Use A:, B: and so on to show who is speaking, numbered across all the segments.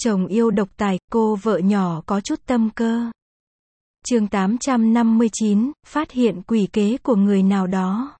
A: Chồng yêu độc tài, cô vợ nhỏ có chút tâm cơ. Chương 859, phát hiện quỷ kế của người nào đó.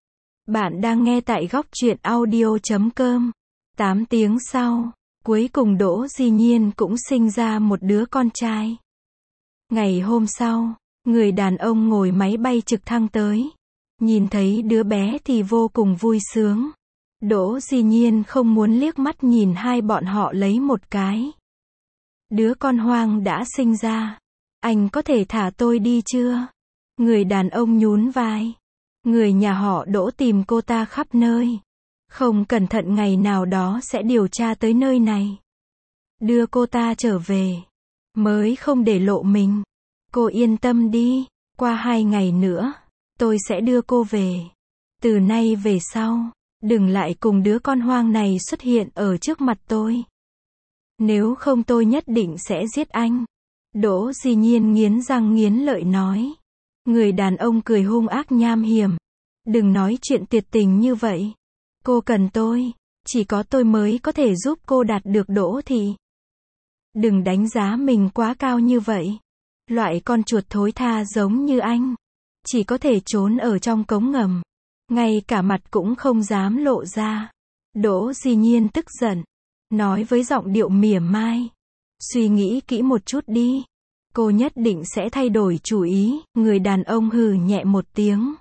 A: Bạn đang nghe tại góc truyện audio.com. 8 tiếng sau, cuối cùng Đỗ Di Nhiên cũng sinh ra một đứa con trai. Ngày hôm sau, người đàn ông ngồi máy bay trực thăng tới. Nhìn thấy đứa bé thì vô cùng vui sướng. Đỗ Di Nhiên không muốn liếc mắt nhìn hai bọn họ lấy một cái. Đứa con hoang đã sinh ra. Anh có thể thả tôi đi chưa? Người đàn ông nhún vai. Người nhà họ Đỗ tìm cô ta khắp nơi. Không cẩn thận ngày nào đó sẽ điều tra tới nơi này. Đưa cô ta trở về. Mới không để lộ mình. Cô yên tâm đi. Qua 2 ngày nữa, tôi sẽ đưa cô về. Từ nay về sau, đừng lại cùng đứa con hoang này xuất hiện ở trước mặt tôi. Nếu không tôi nhất định sẽ giết anh. Đỗ Di Nhiên nghiến răng nghiến lợi nói. Người đàn ông cười hung ác nham hiểm. Đừng nói chuyện tuyệt tình như vậy. Cô cần tôi. Chỉ có tôi mới có thể giúp cô đạt được Đỗ Thị. Đừng đánh giá mình quá cao như vậy. Loại con chuột thối tha giống như anh. Chỉ có thể trốn ở trong cống ngầm. Ngay cả mặt cũng không dám lộ ra. Đỗ Di Nhiên tức giận. Nói với giọng điệu mỉa mai. Suy nghĩ kỹ một chút đi. Cô nhất định sẽ thay đổi chủ ý. Người đàn ông hừ nhẹ một tiếng.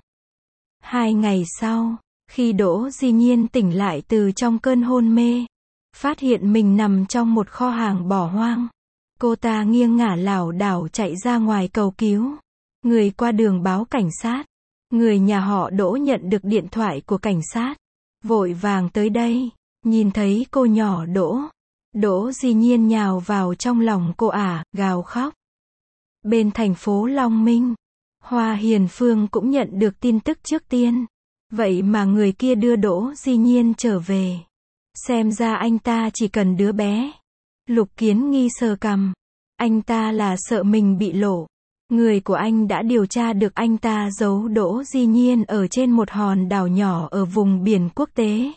A: 2 ngày sau, khi Đỗ Di Nhiên tỉnh lại từ trong cơn hôn mê, phát hiện mình nằm trong một kho hàng bỏ hoang. Cô ta nghiêng ngả lảo đảo chạy ra ngoài cầu cứu. Người qua đường báo cảnh sát. Người nhà họ Đỗ nhận được điện thoại của cảnh sát. Vội vàng tới đây. Nhìn thấy cô nhỏ Đỗ Di Nhiên nhào vào trong lòng cô gào khóc. Bên thành phố Long Minh, Hoa Hiền Phương cũng nhận được tin tức trước tiên. Vậy mà người kia đưa Đỗ Di Nhiên trở về. Xem ra anh ta chỉ cần đứa bé. Lục Kiến Nghi sờ cằm. Anh ta là sợ mình bị lộ. Người của anh đã điều tra được anh ta giấu Đỗ Di Nhiên ở trên một hòn đảo nhỏ ở vùng biển quốc tế.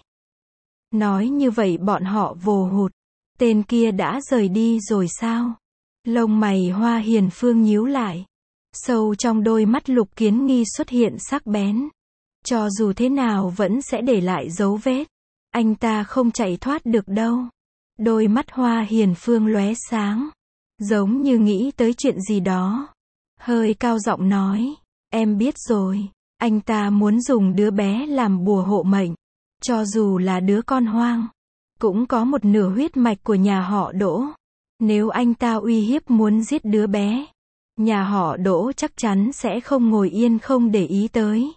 A: Nói như vậy bọn họ vồ hụt. Tên kia đã rời đi rồi sao? Lông mày Hoa Hiền Phương nhíu lại. Sâu trong đôi mắt Lục Kiến Nghi xuất hiện sắc bén. Cho dù thế nào vẫn sẽ để lại dấu vết. Anh ta không chạy thoát được đâu. Đôi mắt Hoa Hiền Phương lóe sáng. Giống như nghĩ tới chuyện gì đó. Hơi cao giọng nói. Em biết rồi. Anh ta muốn dùng đứa bé làm bùa hộ mệnh. Cho dù là đứa con hoang. Cũng có một nửa huyết mạch của nhà họ Đỗ. Nếu anh ta uy hiếp muốn giết đứa bé. Nhà họ Đỗ chắc chắn sẽ không ngồi yên không để ý tới.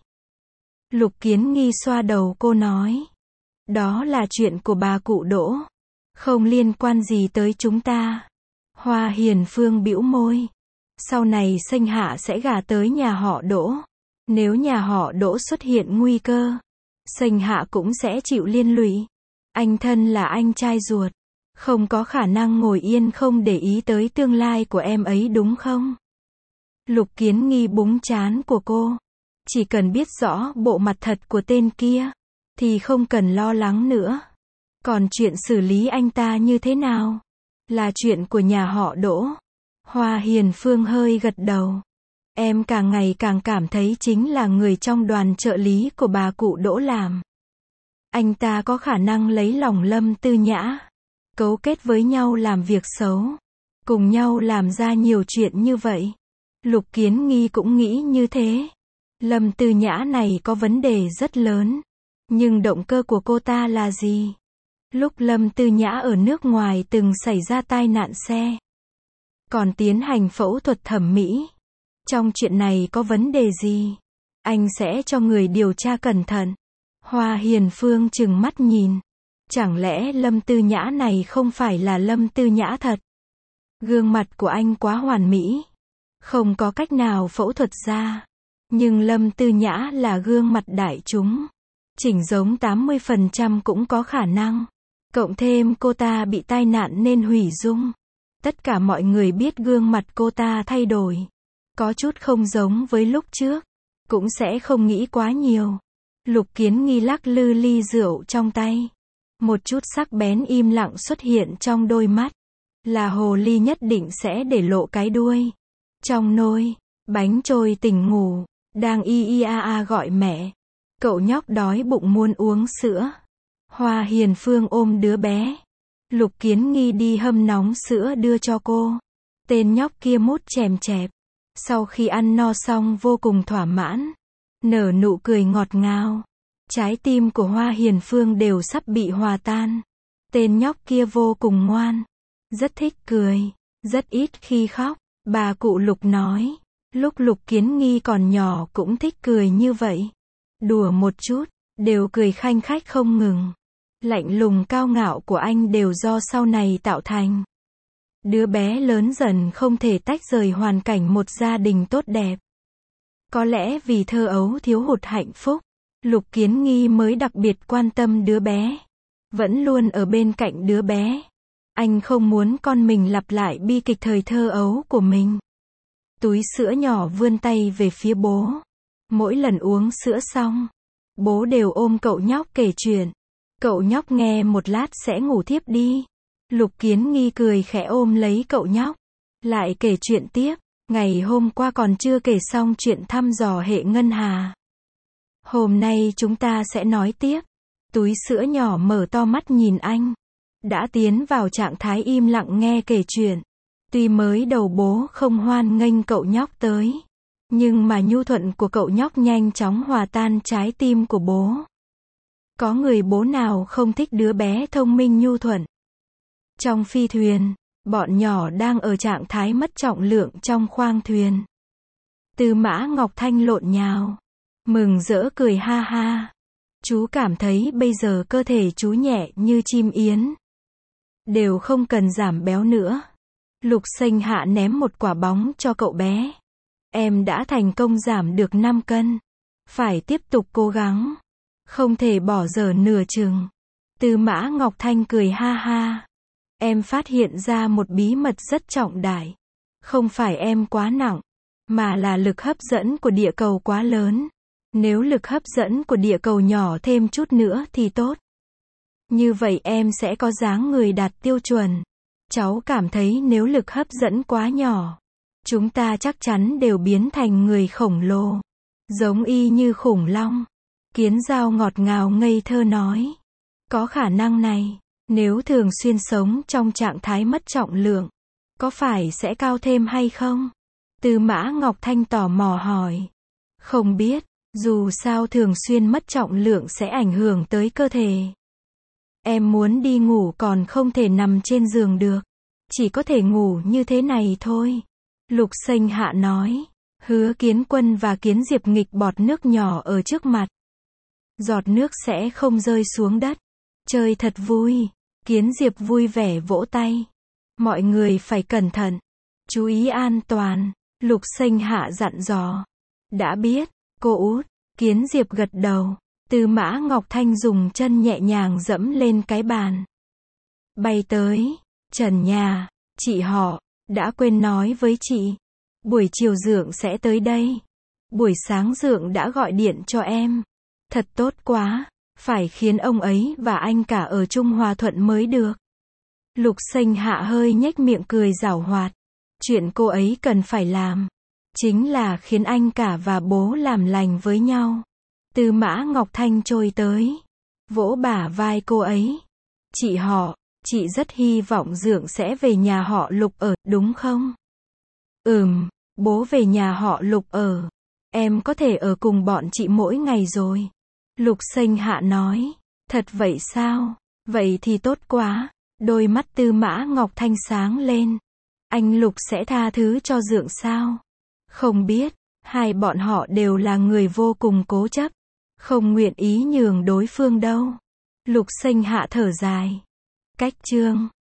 A: Lục Kiến Nghi xoa đầu cô nói. Đó là chuyện của bà cụ Đỗ. Không liên quan gì tới chúng ta. Hoa Hiền Phương bĩu môi. Sau này Sênh Hạ sẽ gả tới nhà họ Đỗ. Nếu nhà họ Đỗ xuất hiện nguy cơ, Sênh Hạ cũng sẽ chịu liên lụy. Anh thân là anh trai ruột. Không có khả năng ngồi yên không để ý tới tương lai của em ấy đúng không? Lục Kiến Nghi búng trán của cô. Chỉ cần biết rõ bộ mặt thật của tên kia, thì không cần lo lắng nữa. Còn chuyện xử lý anh ta như thế nào? Là chuyện của nhà họ Đỗ. Hoa Hiền Phương hơi gật đầu. Em càng ngày càng cảm thấy chính là người trong đoàn trợ lý của bà cụ Đỗ làm. Anh ta có khả năng lấy lòng Lâm Tư Nhã. Cấu kết với nhau làm việc xấu. Cùng nhau làm ra nhiều chuyện như vậy. Lục Kiến Nghi cũng nghĩ như thế. Lâm Tư Nhã này có vấn đề rất lớn. Nhưng động cơ của cô ta là gì? Lúc Lâm Tư Nhã ở nước ngoài từng xảy ra tai nạn xe. Còn tiến hành phẫu thuật thẩm mỹ. Trong chuyện này có vấn đề gì? Anh sẽ cho người điều tra cẩn thận. Hoa Hiền Phương trừng mắt nhìn. Chẳng lẽ Lâm Tư Nhã này không phải là Lâm Tư Nhã thật? Gương mặt của anh quá hoàn mỹ. Không có cách nào phẫu thuật ra. Nhưng Lâm Tư Nhã là gương mặt đại chúng. Chỉnh giống 80% cũng có khả năng. Cộng thêm cô ta bị tai nạn nên hủy dung. Tất cả mọi người biết gương mặt cô ta thay đổi. Có chút không giống với lúc trước. Cũng sẽ không nghĩ quá nhiều. Lục Kiến Nghi lắc lư ly rượu trong tay. Một chút sắc bén im lặng xuất hiện trong đôi mắt. là hồ ly nhất định sẽ để lộ cái đuôi. Trong nôi, bánh trôi tỉnh ngủ, đang y y a a gọi mẹ. Cậu nhóc đói bụng muốn uống sữa. Hoa Hiền Phương ôm đứa bé. Lục Kiến Nghi đi hâm nóng sữa đưa cho cô. Tên nhóc kia mút chèm chẹp. Sau khi ăn no xong vô cùng thỏa mãn. Nở nụ cười ngọt ngào. Trái tim của Hoa Hiền Phương đều sắp bị hòa tan. Tên nhóc kia vô cùng ngoan. Rất thích cười. Rất ít khi khóc. Bà cụ Lục nói. Lúc Lục Kiến Nghi còn nhỏ cũng thích cười như vậy. Đùa một chút, đều cười khanh khách không ngừng. Lạnh lùng cao ngạo của anh đều do sau này tạo thành. Đứa bé lớn dần không thể tách rời hoàn cảnh một gia đình tốt đẹp. Có lẽ vì thơ ấu thiếu hụt hạnh phúc, Lục Kiến Nghi mới đặc biệt quan tâm đứa bé. Vẫn luôn ở bên cạnh đứa bé. Anh không muốn con mình lặp lại bi kịch thời thơ ấu của mình. Túi sữa nhỏ vươn tay về phía bố. Mỗi lần uống sữa xong, bố đều ôm cậu nhóc kể chuyện. Cậu nhóc nghe một lát sẽ ngủ thiếp đi. Lục Kiến Nghi cười khẽ ôm lấy cậu nhóc. Lại kể chuyện tiếp. Ngày hôm qua còn chưa kể xong chuyện thăm dò hệ ngân hà. Hôm nay chúng ta sẽ nói tiếp. Túi sữa nhỏ mở to mắt nhìn anh. Đã tiến vào trạng thái im lặng nghe kể chuyện. Tuy mới đầu bố không hoan nghênh cậu nhóc tới. Nhưng mà nhu thuận của cậu nhóc nhanh chóng hòa tan trái tim của bố. Có người bố nào không thích đứa bé thông minh nhu thuận. Trong phi thuyền, bọn nhỏ đang ở trạng thái mất trọng lượng trong khoang thuyền. Tư Mã Ngọc Thanh lộn nhào. Mừng rỡ cười ha ha. Chú cảm thấy bây giờ cơ thể chú nhẹ như chim yến. Đều không cần giảm béo nữa. Lục Xanh Hạ ném một quả bóng cho cậu bé. Em đã thành công giảm được 5 cân. Phải tiếp tục cố gắng. Không thể bỏ dở nửa chừng. Tư Mã Ngọc Thanh cười ha ha. Em phát hiện ra một bí mật rất trọng đại. Không phải em quá nặng, mà là lực hấp dẫn của địa cầu quá lớn. Nếu lực hấp dẫn của địa cầu nhỏ thêm chút nữa thì tốt. Như vậy em sẽ có dáng người đạt tiêu chuẩn. Cháu cảm thấy nếu lực hấp dẫn quá nhỏ, chúng ta chắc chắn đều biến thành người khổng lồ. Giống y như khủng long. Kiến Dao ngọt ngào ngây thơ nói. Có khả năng này, nếu thường xuyên sống trong trạng thái mất trọng lượng, có phải sẽ cao thêm hay không? Tư Mã Ngọc Thanh tò mò hỏi. Không biết, dù sao thường xuyên mất trọng lượng sẽ ảnh hưởng tới cơ thể. Em muốn đi ngủ còn không thể nằm trên giường được. Chỉ có thể ngủ như thế này thôi. Lục Xanh Hạ nói. Hứa Kiến Quân và Kiến Diệp nghịch bọt nước nhỏ ở trước mặt. Giọt nước sẽ không rơi xuống đất. Chơi thật vui. Kiến Diệp vui vẻ vỗ tay. Mọi người phải cẩn thận. Chú ý an toàn. Lục Xanh Hạ dặn dò. Đã biết, cô út. Kiến Diệp gật đầu. Tư Mã Ngọc Thanh dùng chân nhẹ nhàng dẫm lên cái bàn. Bay tới. Trần nhà. Chị họ. Đã quên nói với chị. Buổi chiều Dượng sẽ tới đây. Buổi sáng Dượng đã gọi điện cho em. Thật tốt quá. Phải khiến ông ấy và anh cả ở chung hòa thuận mới được. Lục Xanh Hạ hơi nhếch miệng cười giảo hoạt. Chuyện cô ấy cần phải làm chính là khiến anh cả và bố làm lành với nhau. Tư Mã Ngọc Thanh trôi tới, vỗ bả vai cô ấy. Chị họ, chị rất hy vọng Dượng sẽ về nhà họ Lục ở, đúng không? Bố về nhà họ Lục ở. Em có thể ở cùng bọn chị mỗi ngày rồi. Lục Xanh Hạ nói. Thật vậy sao? Vậy thì tốt quá. Đôi mắt Tư Mã Ngọc Thanh sáng lên. Anh Lục sẽ tha thứ cho Dượng sao? Không biết, hai bọn họ đều là người vô cùng cố chấp. Không nguyện ý nhường đối phương đâu. Lục Xanh Hạ thở dài. Cách chương